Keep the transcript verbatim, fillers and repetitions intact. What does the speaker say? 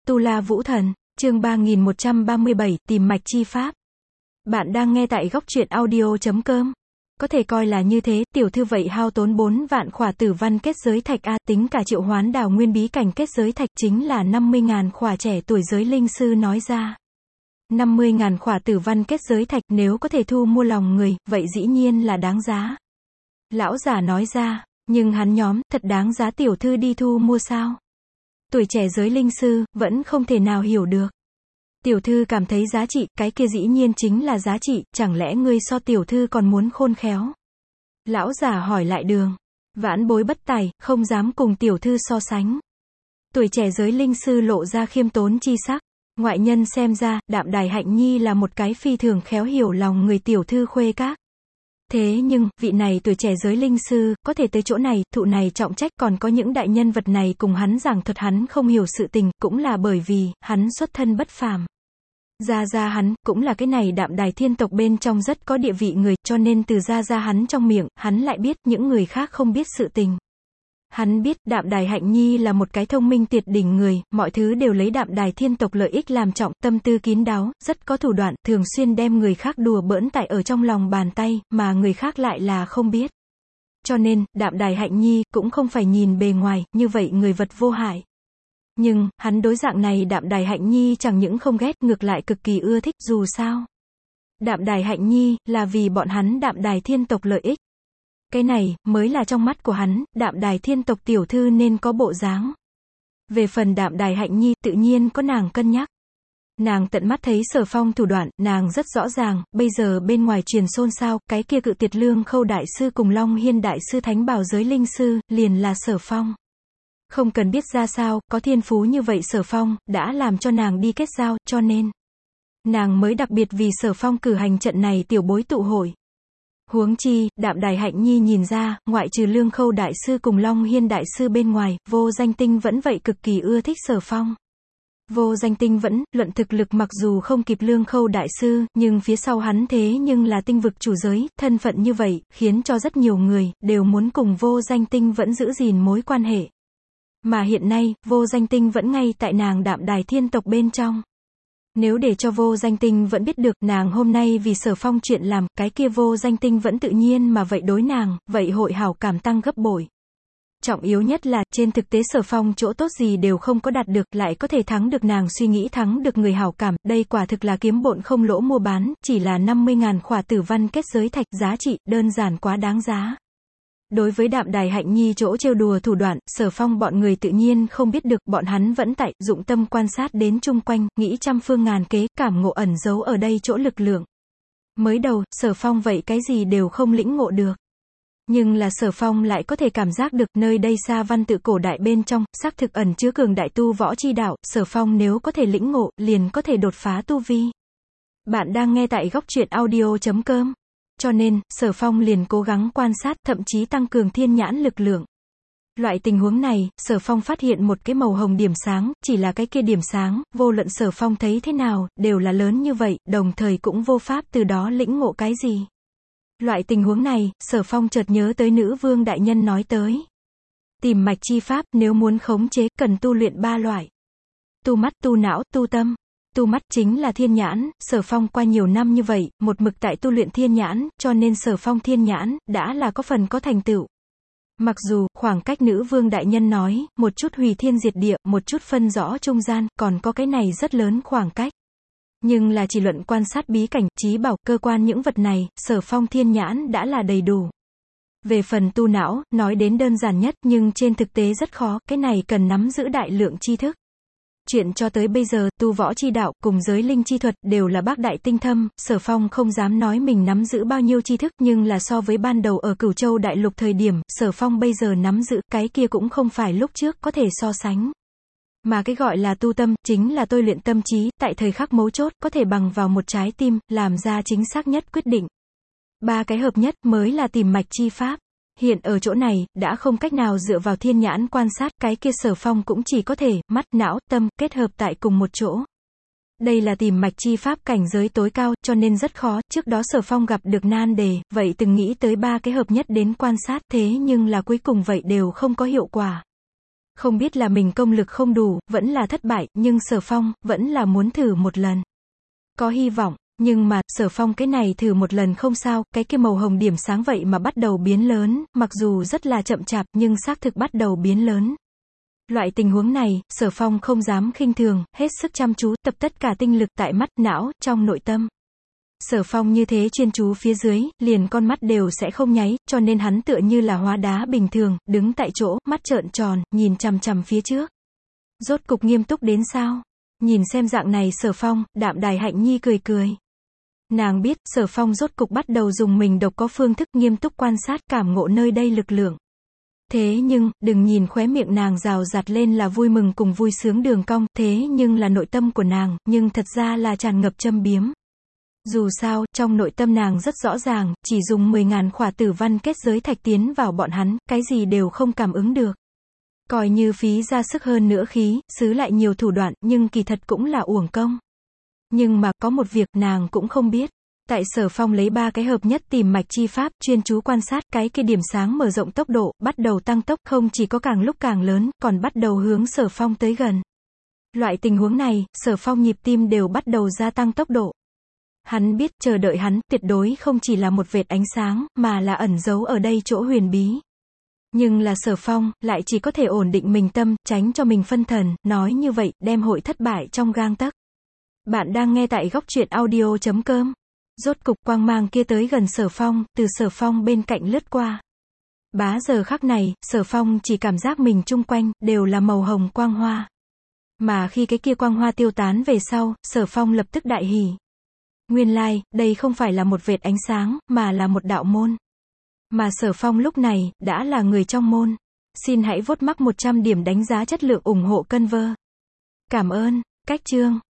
Tu La Vũ Thần, chương ba nghìn một trăm ba mươi bảy, tìm mạch chi pháp. Bạn đang nghe tại góc truyện audio chấm com. Có thể coi là như thế, tiểu thư vậy hao tốn bốn vạn khỏa tử văn kết giới thạch a, tính cả triệu hoán đào nguyên bí cảnh kết giới thạch chính là năm mươi ngàn khỏa. Trẻ tuổi giới linh sư nói ra. năm mươi ngàn khỏa tử văn kết giới thạch, nếu có thể thu mua lòng người, vậy dĩ nhiên là đáng giá. Lão giả nói ra, nhưng hắn nhóm, thật đáng giá tiểu thư đi thu mua sao? Tuổi trẻ giới linh sư, vẫn không thể nào hiểu được. Tiểu thư cảm thấy giá trị, cái kia dĩ nhiên chính là giá trị, chẳng lẽ ngươi so tiểu thư còn muốn khôn khéo? Lão giả hỏi lại đường. Vãn bối bất tài, không dám cùng tiểu thư so sánh. Tuổi trẻ giới linh sư lộ ra khiêm tốn chi sắc. Ngoại nhân xem ra, Đạm Đài Hạnh Nhi là một cái phi thường khéo hiểu lòng người tiểu thư khuê các. Thế nhưng, vị này tuổi trẻ giới linh sư, có thể tới chỗ này, thụ này trọng trách, còn có những đại nhân vật này cùng hắn giảng thuật hắn không hiểu sự tình, cũng là bởi vì, hắn xuất thân bất phàm. Gia gia hắn, cũng là cái này Đạm Đài thiên tộc bên trong rất có địa vị người, cho nên từ gia gia hắn trong miệng, hắn lại biết, những người khác không biết sự tình. Hắn biết, Đạm Đài Hạnh Nhi là một cái thông minh tuyệt đỉnh người, mọi thứ đều lấy Đạm Đài thiên tộc lợi ích làm trọng, tâm tư kín đáo, rất có thủ đoạn, thường xuyên đem người khác đùa bỡn tại ở trong lòng bàn tay, mà người khác lại là không biết. Cho nên, Đạm Đài Hạnh Nhi, cũng không phải nhìn bề ngoài, như vậy người vật vô hại. Nhưng, hắn đối dạng này Đạm Đài Hạnh Nhi chẳng những không ghét, ngược lại cực kỳ ưa thích, dù sao. Đạm Đài Hạnh Nhi, là vì bọn hắn Đạm Đài thiên tộc lợi ích. Cái này, mới là trong mắt của hắn, Đạm Đài thiên tộc tiểu thư nên có bộ dáng. Về phần Đạm Đài Hạnh Nhi, tự nhiên có nàng cân nhắc. Nàng tận mắt thấy Sở Phong thủ đoạn, nàng rất rõ ràng, bây giờ bên ngoài truyền xôn xao, cái kia Cự Tiệt Lương Khâu đại sư cùng Long Hiên đại sư thánh bảo giới linh sư, liền là Sở Phong. Không cần biết ra sao, có thiên phú như vậy Sở Phong, đã làm cho nàng đi kết giao, cho nên nàng mới đặc biệt vì Sở Phong cử hành trận này tiểu bối tụ hội. Huống chi, Đạm Đài Hạnh Nhi nhìn ra, ngoại trừ Lương Khâu đại sư cùng Long Hiên đại sư bên ngoài, Vô Danh Tinh vẫn vậy cực kỳ ưa thích Sở Phong. Vô Danh Tinh vẫn, luận thực lực mặc dù không kịp Lương Khâu đại sư, nhưng phía sau hắn thế nhưng là tinh vực chủ giới, thân phận như vậy, khiến cho rất nhiều người, đều muốn cùng Vô Danh Tinh vẫn giữ gìn mối quan hệ. Mà hiện nay, Vô Danh Tinh vẫn ngay tại nàng Đạm Đài thiên tộc bên trong. Nếu để cho Vô Danh Tinh vẫn biết được, nàng hôm nay vì Sở Phong chuyện làm, cái kia Vô Danh Tinh vẫn tự nhiên mà vậy đối nàng, vậy hội hảo cảm tăng gấp bội. Trọng yếu nhất là, trên thực tế Sở Phong chỗ tốt gì đều không có đạt được, lại có thể thắng được nàng suy nghĩ thắng được người hảo cảm, đây quả thực là kiếm bộn không lỗ mua bán, chỉ là năm mươi ngàn khỏa tử văn kết giới thạch, giá trị, đơn giản quá đáng giá. Đối với Đạm Đài Hạnh Nhi chỗ trêu đùa thủ đoạn, Sở Phong bọn người tự nhiên không biết được, bọn hắn vẫn tại, dụng tâm quan sát đến chung quanh, nghĩ trăm phương ngàn kế, cảm ngộ ẩn giấu ở đây chỗ lực lượng. Mới đầu, Sở Phong vậy cái gì đều không lĩnh ngộ được. Nhưng là Sở Phong lại có thể cảm giác được, nơi đây xa văn tự cổ đại bên trong, xác thực ẩn chứa cường đại tu võ chi đạo, Sở Phong nếu có thể lĩnh ngộ, liền có thể đột phá tu vi. Bạn đang nghe tại góc truyện audio chấm com. Cho nên, Sở Phong liền cố gắng quan sát, thậm chí tăng cường thiên nhãn lực lượng. Loại tình huống này, Sở Phong phát hiện một cái màu hồng điểm sáng, chỉ là cái kia điểm sáng, vô luận Sở Phong thấy thế nào, đều là lớn như vậy, đồng thời cũng vô pháp từ đó lĩnh ngộ cái gì. Loại tình huống này, Sở Phong chợt nhớ tới Nữ Vương đại nhân nói tới. Tìm mạch chi pháp, nếu muốn khống chế, cần tu luyện ba loại. Tu mắt, tu não, tu tâm. Tu mắt chính là thiên nhãn, Sở Phong qua nhiều năm như vậy, một mực tại tu luyện thiên nhãn, cho nên Sở Phong thiên nhãn, đã là có phần có thành tựu. Mặc dù, khoảng cách Nữ Vương đại nhân nói, một chút hủy thiên diệt địa, một chút phân rõ trung gian, còn có cái này rất lớn khoảng cách. Nhưng là chỉ luận quan sát bí cảnh, trí bảo, cơ quan những vật này, Sở Phong thiên nhãn đã là đầy đủ. Về phần tu não, nói đến đơn giản nhất, nhưng trên thực tế rất khó, cái này cần nắm giữ đại lượng tri thức. Chuyện cho tới bây giờ, tu võ chi đạo, cùng giới linh chi thuật, đều là bác đại tinh thâm, Sở Phong không dám nói mình nắm giữ bao nhiêu tri thức, nhưng là so với ban đầu ở Cửu Châu Đại Lục thời điểm, Sở Phong bây giờ nắm giữ, cái kia cũng không phải lúc trước có thể so sánh. Mà cái gọi là tu tâm, chính là tôi luyện tâm trí, tại thời khắc mấu chốt, có thể bằng vào một trái tim, làm ra chính xác nhất quyết định. Ba cái hợp nhất, mới là tìm mạch chi pháp. Hiện ở chỗ này, đã không cách nào dựa vào thiên nhãn quan sát, cái kia Sở Phong cũng chỉ có thể, mắt, não, tâm, kết hợp tại cùng một chỗ. Đây là tìm mạch chi pháp cảnh giới tối cao, cho nên rất khó, trước đó Sở Phong gặp được nan đề, vậy từng nghĩ tới ba cái hợp nhất đến quan sát, thế nhưng là cuối cùng vậy đều không có hiệu quả. Không biết là mình công lực không đủ, vẫn là thất bại, nhưng Sở Phong, vẫn là muốn thử một lần. Có hy vọng, nhưng mà, Sở Phong cái này thử một lần không sao, cái kia màu hồng điểm sáng vậy mà bắt đầu biến lớn, mặc dù rất là chậm chạp, nhưng xác thực bắt đầu biến lớn. Loại tình huống này, Sở Phong không dám khinh thường, hết sức chăm chú, tập tất cả tinh lực tại mắt, não, trong nội tâm. Sở Phong như thế chuyên chú phía dưới, liền con mắt đều sẽ không nháy, cho nên hắn tựa như là hóa đá bình thường, đứng tại chỗ, mắt trợn tròn, nhìn chằm chằm phía trước. Rốt cục nghiêm túc đến sao? Nhìn xem dạng này Sở Phong, Đạm Đài Hạnh Nhi cười cười. Nàng biết, Sở Phong rốt cục bắt đầu dùng mình độc có phương thức nghiêm túc quan sát cảm ngộ nơi đây lực lượng. Thế nhưng, đừng nhìn khóe miệng nàng rào rạt lên là vui mừng cùng vui sướng đường cong, thế nhưng là nội tâm của nàng, nhưng thật ra là tràn ngập châm biếm. Dù sao, trong nội tâm nàng rất rõ ràng, chỉ dùng mười ngàn khỏa tử văn kết giới thạch tiến vào bọn hắn, cái gì đều không cảm ứng được. Coi như phí ra sức hơn nữa khí, xứ lại nhiều thủ đoạn, nhưng kỳ thật cũng là uổng công. Nhưng mà, có một việc nàng cũng không biết. Tại Sở Phong lấy ba cái hợp nhất tìm mạch chi pháp, chuyên chú quan sát, cái kia điểm sáng mở rộng tốc độ, bắt đầu tăng tốc, không chỉ có càng lúc càng lớn, còn bắt đầu hướng Sở Phong tới gần. Loại tình huống này, Sở Phong nhịp tim đều bắt đầu gia tăng tốc độ. Hắn biết, chờ đợi hắn, tuyệt đối không chỉ là một vệt ánh sáng, mà là ẩn giấu ở đây chỗ huyền bí. Nhưng là Sở Phong, lại chỉ có thể ổn định mình tâm, tránh cho mình phân thần, nói như vậy, đem hội thất bại trong gang tấc. Bạn đang nghe tại góc truyện audio chấm com. Rốt cục quang mang kia tới gần Sở Phong, từ Sở Phong bên cạnh lướt qua. Bá giờ khắc này, Sở Phong chỉ cảm giác mình chung quanh, đều là màu hồng quang hoa. Mà khi cái kia quang hoa tiêu tán về sau, Sở Phong lập tức đại hỉ. Nguyên lai, like, đây không phải là một vệt ánh sáng, mà là một đạo môn. Mà Sở Phong lúc này, đã là người trong môn. Xin hãy vote mắc một trăm điểm đánh giá chất lượng ủng hộ Conver. Cảm ơn, cách chương.